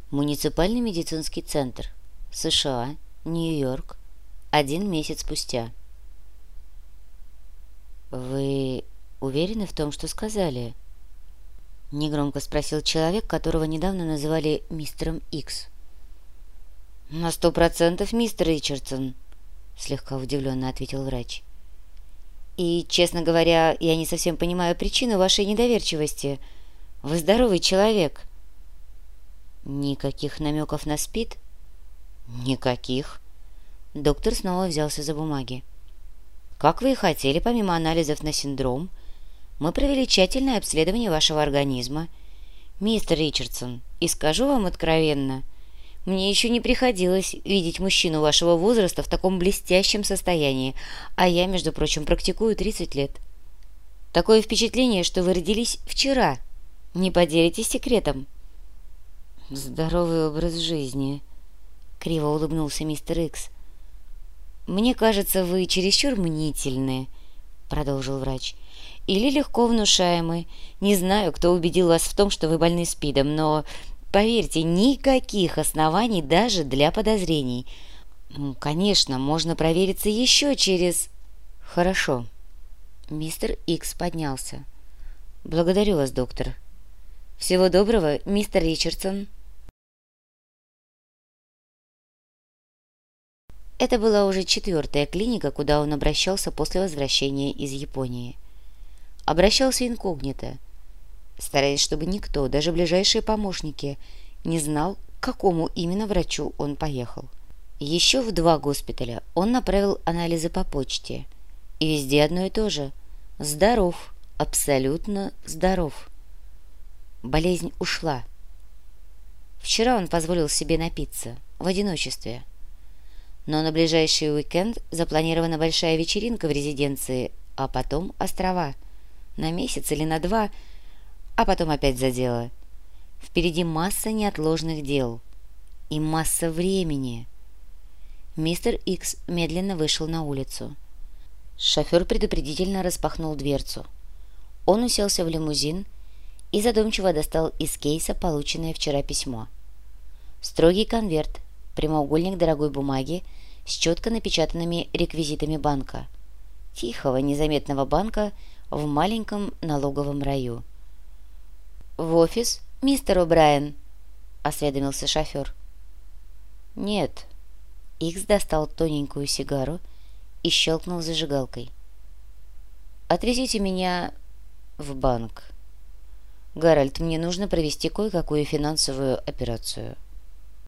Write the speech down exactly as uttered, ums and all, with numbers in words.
Муниципальный медицинский центр. США. Нью-Йорк. Один месяц спустя. «Вы уверены в том, что сказали?» — негромко спросил человек, которого недавно называли мистером Икс. «На сто процентов, мистер Ричардсон», — слегка удивленно ответил врач. «И, честно говоря, я не совсем понимаю причину вашей недоверчивости. Вы здоровый человек». «Никаких намеков на СПИД?» «Никаких». Доктор снова взялся за бумаги. «Как вы и хотели, помимо анализов на синдром, мы провели тщательное обследование вашего организма. Мистер Ричардсон, и скажу вам откровенно, мне еще не приходилось видеть мужчину вашего возраста в таком блестящем состоянии, а я, между прочим, практикую тридцать лет. Такое впечатление, что вы родились вчера. Не поделитесь секретом?» «Здоровый образ жизни», — криво улыбнулся мистер Икс. «Мне кажется, вы чересчур мнительны», — продолжил врач, — «или легко внушаемы. Не знаю, кто убедил вас в том, что вы больны СПИДом, но, поверьте, никаких оснований даже для подозрений. Конечно, можно провериться еще через...» «Хорошо». Мистер Икс поднялся. «Благодарю вас, доктор. Всего доброго, мистер Ричардсон». Это была уже четвертая клиника, куда он обращался после возвращения из Японии. Обращался инкогнито, стараясь, чтобы никто, даже ближайшие помощники, не знал, к какому именно врачу он поехал. Еще в два госпиталя он направил анализы по почте. И везде одно и то же. Здоров, абсолютно здоров. Болезнь ушла. Вчера он позволил себе напиться в одиночестве. Но на ближайший уикенд запланирована большая вечеринка в резиденции, а потом острова. На месяц или на два, а потом опять за дело. Впереди масса неотложных дел. И масса времени. Мистер Икс медленно вышел на улицу. Шофер предупредительно распахнул дверцу. Он уселся в лимузин и задумчиво достал из кейса полученное вчера письмо. Строгий конверт, прямоугольник дорогой бумаги с четко напечатанными реквизитами банка. Тихого, незаметного банка в маленьком налоговом раю. «В офис, мистер О'Брайен?» — осведомился шофер. «Нет». Икс достал тоненькую сигару и щелкнул зажигалкой. «Отвезите меня в банк. Гарольд, мне нужно провести кое-какую финансовую операцию».